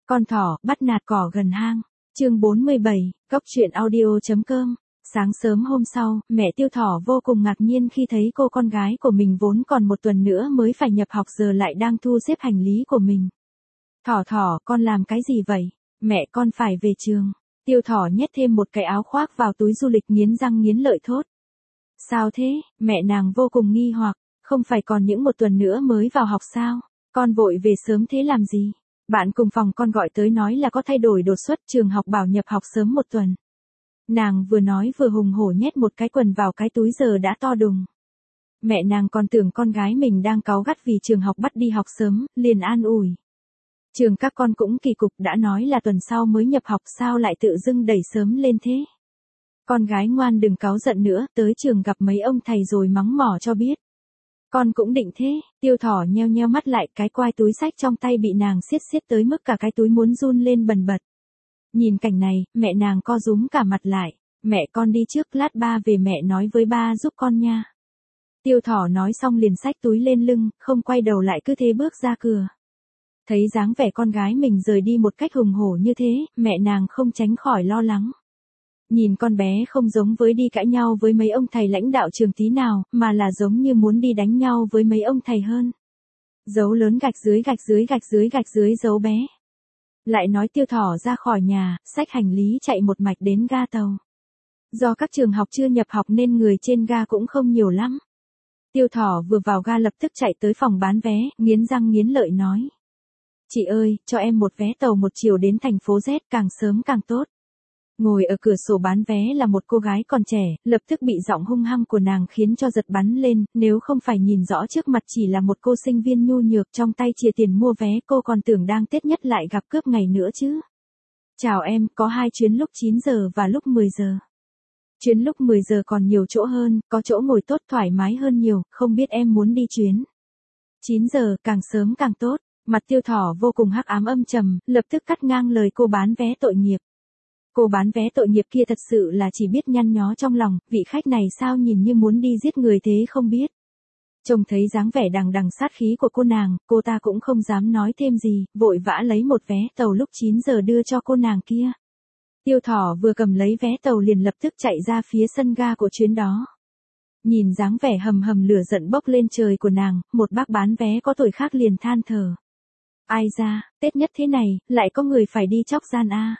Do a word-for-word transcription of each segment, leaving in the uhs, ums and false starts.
Con thỏ bắt nạt cỏ gần hang. Chương bốn mươi bảy, Cốc truyện audio.com. Sáng sớm hôm sau, mẹ Tiêu Thỏ vô cùng ngạc nhiên khi thấy cô con gái của mình vốn còn một tuần nữa mới phải nhập học giờ lại đang thu xếp hành lý của mình. Thỏ thỏ, con làm cái gì vậy? Mẹ con phải về trường. Tiêu Thỏ nhét thêm một cái áo khoác vào túi du lịch, nghiến răng nghiến lợi thốt. Sao thế? Mẹ nàng vô cùng nghi hoặc, không phải còn những một tuần nữa mới vào học sao? Con vội về sớm thế làm gì? Bạn cùng phòng con gọi tới nói là có thay đổi đột xuất, trường học bảo nhập học sớm một tuần. Nàng vừa nói vừa hùng hổ nhét một cái quần vào cái túi giờ đã to đùng. Mẹ nàng còn tưởng con gái mình đang cáu gắt vì trường học bắt đi học sớm, liền an ủi. Trường các con cũng kỳ cục, đã nói là tuần sau mới nhập học sao lại tự dưng đẩy sớm lên thế. Con gái ngoan đừng cáu giận nữa, tới trường gặp mấy ông thầy rồi mắng mỏ cho biết. Con cũng định thế. Tiêu Thỏ nheo nheo mắt lại, cái quai túi xách trong tay bị nàng siết siết tới mức cả cái túi muốn run lên bần bật. Nhìn cảnh này, mẹ nàng co rúm cả mặt lại. Mẹ con đi trước, lát ba về mẹ nói với ba giúp con nha. Tiêu Thỏ nói xong liền xách túi lên lưng, không quay đầu lại cứ thế bước ra cửa. Thấy dáng vẻ con gái mình rời đi một cách hùng hổ như thế, mẹ nàng không tránh khỏi lo lắng. Nhìn con bé không giống với đi cãi nhau với mấy ông thầy lãnh đạo trường tí nào, mà là giống như muốn đi đánh nhau với mấy ông thầy hơn. Dấu lớn gạch dưới gạch dưới gạch dưới gạch dưới dấu bé. Lại nói Tiêu Thỏ ra khỏi nhà, xách hành lý chạy một mạch đến ga tàu. Do các trường học chưa nhập học nên người trên ga cũng không nhiều lắm. Tiêu Thỏ vừa vào ga lập tức chạy tới phòng bán vé, nghiến răng nghiến lợi nói. Chị ơi, cho em một vé tàu một chiều đến thành phố Z, càng sớm càng tốt. Ngồi ở cửa sổ bán vé là một cô gái còn trẻ, lập tức bị giọng hung hăng của nàng khiến cho giật bắn lên, nếu không phải nhìn rõ trước mặt chỉ là một cô sinh viên nhu nhược trong tay chìa tiền mua vé, cô còn tưởng đang Tết nhất lại gặp cướp ngày nữa chứ. Chào em, có hai chuyến lúc chín giờ và lúc mười giờ. Chuyến lúc mười giờ còn nhiều chỗ hơn, có chỗ ngồi tốt thoải mái hơn nhiều, không biết em muốn đi chuyến chín giờ, càng sớm càng tốt. Mặt Tiêu Thỏ vô cùng hắc ám âm trầm, lập tức cắt ngang lời cô bán vé tội nghiệp. Cô bán vé tội nghiệp kia thật sự là chỉ biết nhăn nhó trong lòng, vị khách này sao nhìn như muốn đi giết người thế không biết. Trông thấy dáng vẻ đằng đằng sát khí của cô nàng, cô ta cũng không dám nói thêm gì, vội vã lấy một vé tàu lúc chín giờ đưa cho cô nàng kia. Tiêu Thỏ vừa cầm lấy vé tàu liền lập tức chạy ra phía sân ga của chuyến đó. Nhìn dáng vẻ hầm hầm lửa giận bốc lên trời của nàng, một bác bán vé có tuổi khác liền than thở. Ai ra, Tết nhất thế này, lại có người phải đi chóc gian a.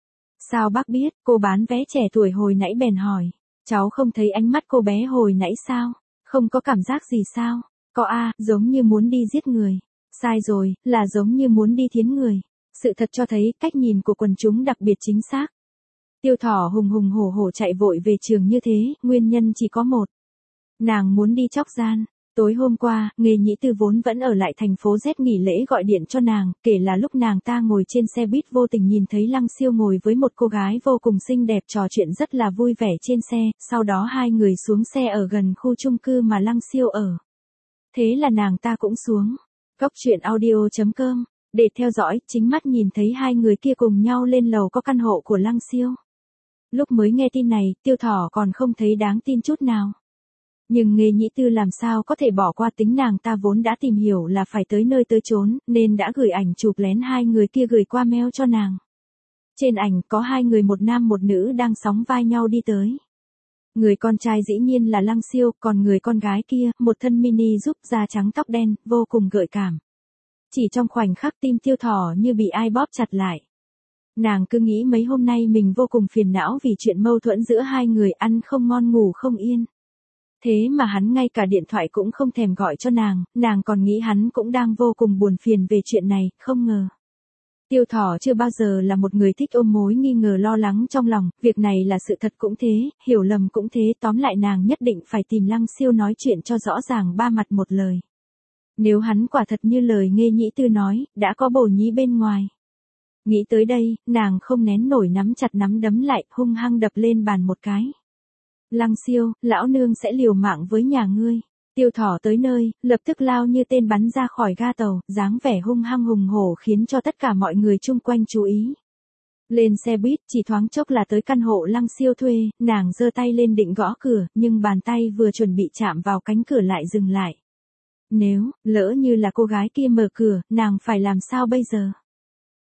Sao bác biết? Cô bán vé trẻ tuổi hồi nãy bèn hỏi. Cháu không thấy ánh mắt cô bé hồi nãy sao? Không có cảm giác gì sao? Có a, giống như muốn đi giết người. Sai rồi, là giống như muốn đi thiến người. Sự thật cho thấy cách nhìn của quần chúng đặc biệt chính xác. Tiêu Thỏ hùng hùng hổ hổ chạy vội về trường như thế, nguyên nhân chỉ có một. Nàng muốn đi chóc gian. Tối hôm qua, Nghê Nhĩ Tư vốn vẫn ở lại thành phố Z nghỉ lễ gọi điện cho nàng, kể là lúc nàng ta ngồi trên xe buýt vô tình nhìn thấy Lăng Siêu ngồi với một cô gái vô cùng xinh đẹp trò chuyện rất là vui vẻ trên xe, sau đó hai người xuống xe ở gần khu chung cư mà Lăng Siêu ở. Thế là nàng ta cũng xuống. Cốc truyện audio.com, để theo dõi, chính mắt nhìn thấy hai người kia cùng nhau lên lầu có căn hộ của Lăng Siêu. Lúc mới nghe tin này, Tiêu Thỏ còn không thấy đáng tin chút nào. Nhưng Nghê Nhĩ Tư làm sao có thể bỏ qua, tính nàng ta vốn đã tìm hiểu là phải tới nơi tới chốn, nên đã gửi ảnh chụp lén hai người kia gửi qua mail cho nàng. Trên ảnh có hai người một nam một nữ đang sóng vai nhau đi tới. Người con trai dĩ nhiên là Lăng Siêu, còn người con gái kia, một thân mini giúp da trắng tóc đen, vô cùng gợi cảm. Chỉ trong khoảnh khắc tim Tiêu Thỏ như bị ai bóp chặt lại. Nàng cứ nghĩ mấy hôm nay mình vô cùng phiền não vì chuyện mâu thuẫn giữa hai người, ăn không ngon ngủ không yên. Thế mà hắn ngay cả điện thoại cũng không thèm gọi cho nàng, nàng còn nghĩ hắn cũng đang vô cùng buồn phiền về chuyện này, không ngờ. Tiêu Thỏ chưa bao giờ là một người thích ôm mối nghi ngờ lo lắng trong lòng, việc này là sự thật cũng thế, hiểu lầm cũng thế, tóm lại nàng nhất định phải tìm Lăng Siêu nói chuyện cho rõ ràng ba mặt một lời. Nếu hắn quả thật như lời Nghê Nhĩ Tư nói, đã có bồ nhí bên ngoài. Nghĩ tới đây, nàng không nén nổi nắm chặt nắm đấm lại, hung hăng đập lên bàn một cái. Lăng Siêu, lão nương sẽ liều mạng với nhà ngươi. Tiêu Thỏ tới nơi, lập tức lao như tên bắn ra khỏi ga tàu, dáng vẻ hung hăng hùng hổ khiến cho tất cả mọi người chung quanh chú ý. Lên xe buýt, chỉ thoáng chốc là tới căn hộ Lăng Siêu thuê, nàng giơ tay lên định gõ cửa, nhưng bàn tay vừa chuẩn bị chạm vào cánh cửa lại dừng lại. Nếu, lỡ như là cô gái kia mở cửa, nàng phải làm sao bây giờ?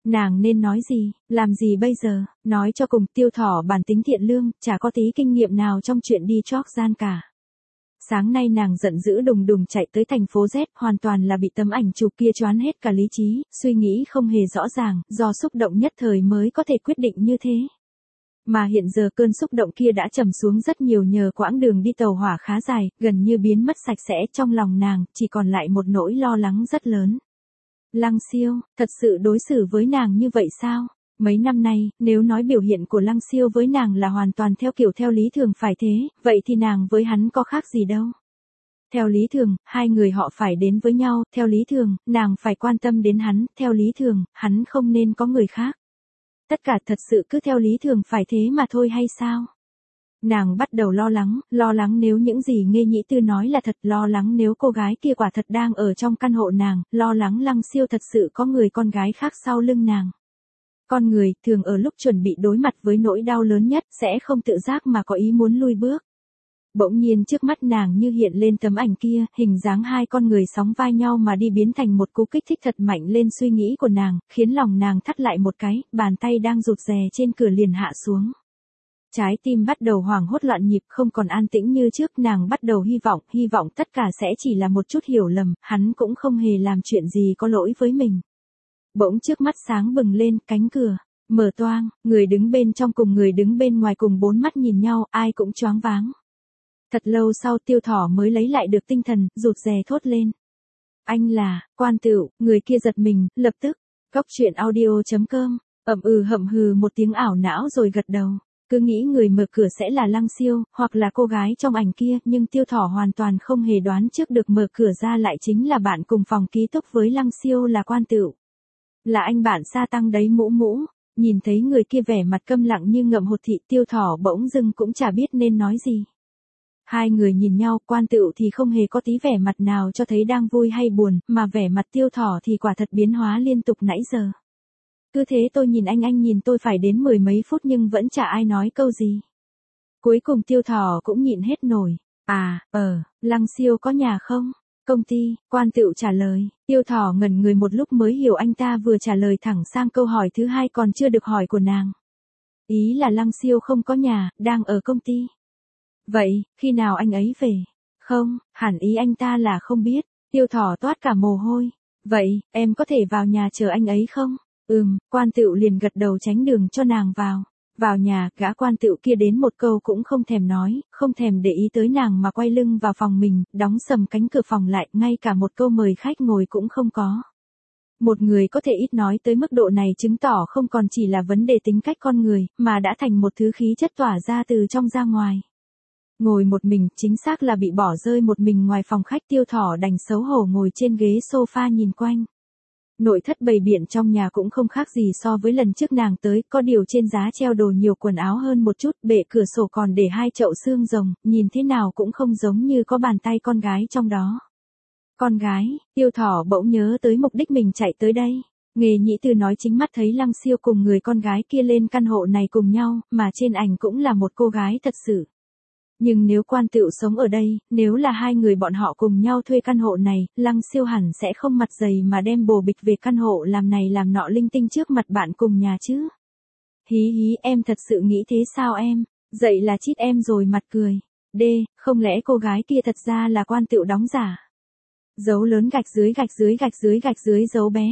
Nàng nên nói gì, làm gì bây giờ, nói cho cùng Tiêu Thỏ bản tính thiện lương, chả có tí kinh nghiệm nào trong chuyện đi trót gian cả. Sáng nay nàng giận dữ đùng đùng chạy tới thành phố Z, hoàn toàn là bị tấm ảnh chụp kia choán hết cả lý trí, suy nghĩ không hề rõ ràng, do xúc động nhất thời mới có thể quyết định như thế. Mà hiện giờ cơn xúc động kia đã trầm xuống rất nhiều nhờ quãng đường đi tàu hỏa khá dài, gần như biến mất sạch sẽ, trong lòng nàng, chỉ còn lại một nỗi lo lắng rất lớn. Lăng Siêu, thật sự đối xử với nàng như vậy sao? Mấy năm nay, nếu nói biểu hiện của Lăng Siêu với nàng là hoàn toàn theo kiểu theo lý thường phải thế, vậy thì nàng với hắn có khác gì đâu. Theo lý thường, hai người họ phải đến với nhau, theo lý thường, nàng phải quan tâm đến hắn, theo lý thường, hắn không nên có người khác. Tất cả thật sự cứ theo lý thường phải thế mà thôi hay sao? Nàng bắt đầu lo lắng, lo lắng nếu những gì Nghê Nhĩ Tư nói là thật, lo lắng nếu cô gái kia quả thật đang ở trong căn hộ nàng, lo lắng Lăng Siêu thật sự có người con gái khác sau lưng nàng. Con người, thường ở lúc chuẩn bị đối mặt với nỗi đau lớn nhất, sẽ không tự giác mà có ý muốn lui bước. Bỗng nhiên trước mắt nàng như hiện lên tấm ảnh kia, hình dáng hai con người sóng vai nhau mà đi biến thành một cú kích thích thật mạnh lên suy nghĩ của nàng, khiến lòng nàng thắt lại một cái, bàn tay đang rụt rè trên cửa liền hạ xuống. Trái tim bắt đầu hoảng hốt loạn nhịp, không còn an tĩnh như trước, nàng bắt đầu hy vọng, hy vọng tất cả sẽ chỉ là một chút hiểu lầm, hắn cũng không hề làm chuyện gì có lỗi với mình. Bỗng trước mắt sáng bừng lên, cánh cửa mở toang, người đứng bên trong cùng người đứng bên ngoài cùng bốn mắt nhìn nhau, ai cũng choáng váng. Thật lâu sau Tiêu Thỏ mới lấy lại được tinh thần, rụt rè thốt lên. Anh là, Quan Tựu, người kia giật mình, lập tức, Góc Truyện Audio chấm com, ậm ừ hậm hừ một tiếng ảo não rồi gật đầu. Cứ nghĩ người mở cửa sẽ là Lăng Siêu, hoặc là cô gái trong ảnh kia, nhưng Tiêu Thỏ hoàn toàn không hề đoán trước được mở cửa ra lại chính là bạn cùng phòng ký túc với Lăng Siêu là Quan Tựu. Là anh bạn Sa Tăng đấy mũ mũ, nhìn thấy người kia vẻ mặt câm lặng như ngậm hột thị, Tiêu Thỏ bỗng dưng cũng chả biết nên nói gì. Hai người nhìn nhau, Quan Tựu thì không hề có tí vẻ mặt nào cho thấy đang vui hay buồn, mà vẻ mặt Tiêu Thỏ thì quả thật biến hóa liên tục nãy giờ. Cứ thế tôi nhìn anh anh nhìn tôi phải đến mười mấy phút nhưng vẫn chả ai nói câu gì. Cuối cùng Tiêu Thỏ cũng nhịn hết nổi. À, ờ, Lăng Siêu có nhà không? Công ty, Quan Tựu trả lời. Tiêu Thỏ ngẩn người một lúc mới hiểu anh ta vừa trả lời thẳng sang câu hỏi thứ hai còn chưa được hỏi của nàng. Ý là Lăng Siêu không có nhà, đang ở công ty. Vậy, khi nào anh ấy về? Không, hẳn ý anh ta là không biết. Tiêu Thỏ toát cả mồ hôi. Vậy, em có thể vào nhà chờ anh ấy không? Ừm, Quan Tựu liền gật đầu tránh đường cho nàng vào. Vào nhà, gã Quan Tựu kia đến một câu cũng không thèm nói, không thèm để ý tới nàng mà quay lưng vào phòng mình, đóng sầm cánh cửa phòng lại, ngay cả một câu mời khách ngồi cũng không có. Một người có thể ít nói tới mức độ này chứng tỏ không còn chỉ là vấn đề tính cách con người, mà đã thành một thứ khí chất tỏa ra từ trong ra ngoài. Ngồi một mình, chính xác là bị bỏ rơi một mình ngoài phòng khách. Tiêu Thỏ đành xấu hổ ngồi trên ghế sofa nhìn quanh. Nội thất bày biện trong nhà cũng không khác gì so với lần trước nàng tới, có điều trên giá treo đồ nhiều quần áo hơn một chút, bệ cửa sổ còn để hai chậu xương rồng, nhìn thế nào cũng không giống như có bàn tay con gái trong đó. Con gái, Tiêu Thỏ bỗng nhớ tới mục đích mình chạy tới đây. Nghê Nhĩ Tư nói chính mắt thấy Lăng Siêu cùng người con gái kia lên căn hộ này cùng nhau, mà trên ảnh cũng là một cô gái thật sự. Nhưng nếu Quan Tựu sống ở đây, nếu là hai người bọn họ cùng nhau thuê căn hộ này, Lăng Siêu hẳn sẽ không mặt dày mà đem bồ bịch về căn hộ làm này làm nọ linh tinh trước mặt bạn cùng nhà chứ. Hí hí, em thật sự nghĩ thế sao em? Dậy là chít em rồi mặt cười. D, không lẽ cô gái kia thật ra là Quan Tựu đóng giả? Dấu lớn gạch dưới gạch dưới gạch dưới gạch dưới dấu bé.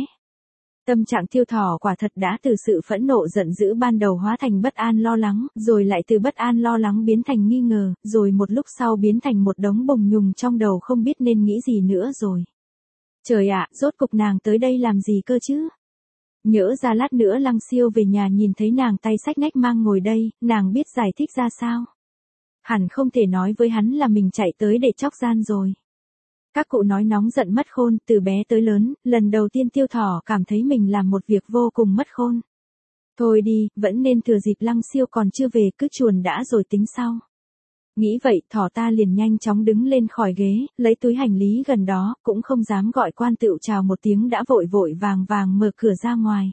Tâm trạng Tiêu Thỏ quả thật đã từ sự phẫn nộ giận dữ ban đầu hóa thành bất an lo lắng, rồi lại từ bất an lo lắng biến thành nghi ngờ, rồi một lúc sau biến thành một đống bùng nhùng trong đầu không biết nên nghĩ gì nữa rồi. Trời ạ, rốt cục nàng tới đây làm gì cơ chứ? Nhỡ ra lát nữa Lăng Siêu về nhà nhìn thấy nàng tay xách nách mang ngồi đây, nàng biết giải thích ra sao? Hẳn không thể nói với hắn là mình chạy tới để chóc gian rồi. Các cụ nói nóng giận mất khôn, từ bé tới lớn, lần đầu tiên Tiêu Thỏ cảm thấy mình làm một việc vô cùng mất khôn. Thôi đi, vẫn nên thừa dịp Lăng Siêu còn chưa về cứ chuồn đã rồi tính sau. Nghĩ vậy, Thỏ ta liền nhanh chóng đứng lên khỏi ghế, lấy túi hành lý gần đó, cũng không dám gọi Quan Tựu chào một tiếng đã vội vội vàng vàng mở cửa ra ngoài.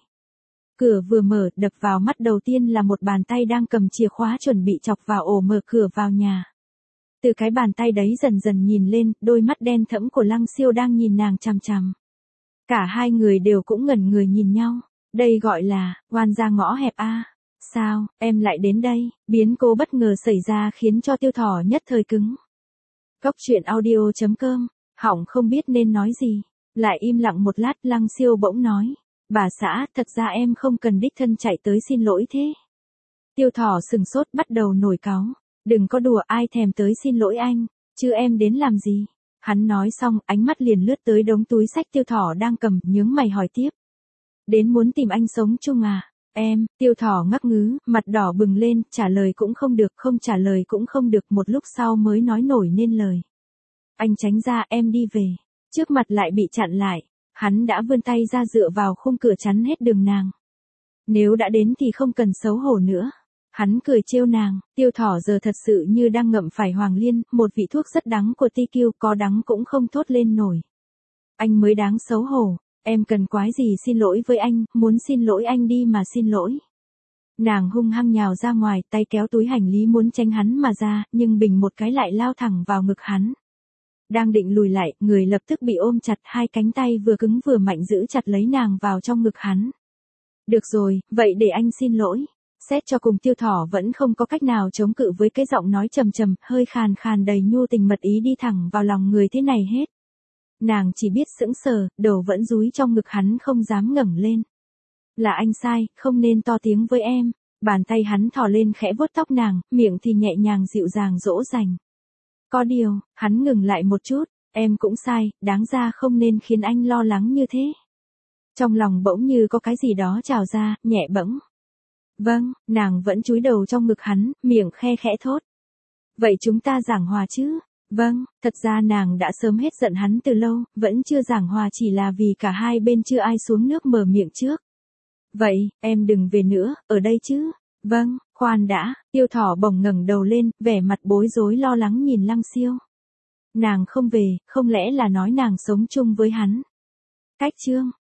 Cửa vừa mở, đập vào mắt đầu tiên là một bàn tay đang cầm chìa khóa chuẩn bị chọc vào ổ mở cửa vào nhà. Từ cái bàn tay đấy dần dần nhìn lên, đôi mắt đen thẫm của Lăng Siêu đang nhìn nàng chằm chằm. Cả hai người đều cũng ngẩn người nhìn nhau. Đây gọi là, oan ra ngõ hẹp a. Sao, em lại đến đây? Biến cố bất ngờ xảy ra khiến cho Tiêu Thỏ nhất thời cứng. Cốc truyện audio chấm com, hỏng không biết nên nói gì. Lại im lặng một lát, Lăng Siêu bỗng nói. Bà xã, thật ra em không cần đích thân chạy tới xin lỗi thế. Tiêu Thỏ sừng sốt bắt đầu nổi cáu. Đừng có đùa, ai thèm tới xin lỗi anh, chứ em đến làm gì? Hắn nói xong, ánh mắt liền lướt tới đống túi sách Tiêu Thỏ đang cầm, nhướng mày hỏi tiếp. Đến muốn tìm anh sống chung à? Em, Tiêu Thỏ ngắc ngứ, mặt đỏ bừng lên, trả lời cũng không được, không trả lời cũng không được, một lúc sau mới nói nổi nên lời. Anh tránh ra, em đi về. Trước mặt lại bị chặn lại, hắn đã vươn tay ra dựa vào khung cửa chắn hết đường nàng. Nếu đã đến thì không cần xấu hổ nữa. Hắn cười trêu nàng, Tiêu Thỏ giờ thật sự như đang ngậm phải hoàng liên, một vị thuốc rất đắng của tê kiu, có đắng cũng không thốt lên nổi. Anh mới đáng xấu hổ, em cần quái gì xin lỗi với anh, muốn xin lỗi anh đi mà xin lỗi. Nàng hung hăng nhào ra ngoài, tay kéo túi hành lý muốn tránh hắn mà ra, nhưng bình một cái lại lao thẳng vào ngực hắn. Đang định lùi lại, người lập tức bị ôm chặt, hai cánh tay vừa cứng vừa mạnh giữ chặt lấy nàng vào trong ngực hắn. Được rồi, vậy để anh xin lỗi. Xét cho cùng Tiêu Thỏ vẫn không có cách nào chống cự với cái giọng nói trầm trầm, hơi khàn khàn đầy nhu tình mật ý đi thẳng vào lòng người thế này hết. Nàng chỉ biết sững sờ, đầu vẫn dúi trong ngực hắn không dám ngẩng lên. Là anh sai, không nên to tiếng với em. Bàn tay hắn thò lên khẽ vuốt tóc nàng, miệng thì nhẹ nhàng dịu dàng dỗ dành. Có điều, hắn ngừng lại một chút, em cũng sai, đáng ra không nên khiến anh lo lắng như thế. Trong lòng bỗng như có cái gì đó trào ra, nhẹ bẫng. Vâng, nàng vẫn chúi đầu trong ngực hắn, miệng khe khẽ thốt. Vậy chúng ta giảng hòa chứ? Vâng, thật ra nàng đã sớm hết giận hắn từ lâu, vẫn chưa giảng hòa chỉ là vì cả hai bên chưa ai xuống nước mở miệng trước. Vậy, em đừng về nữa, ở đây chứ? Vâng, khoan đã, Tiêu Thỏ bỗng ngẩng đầu lên, vẻ mặt bối rối lo lắng nhìn Lăng Siêu. Nàng không về, không lẽ là nói nàng sống chung với hắn? Cách chương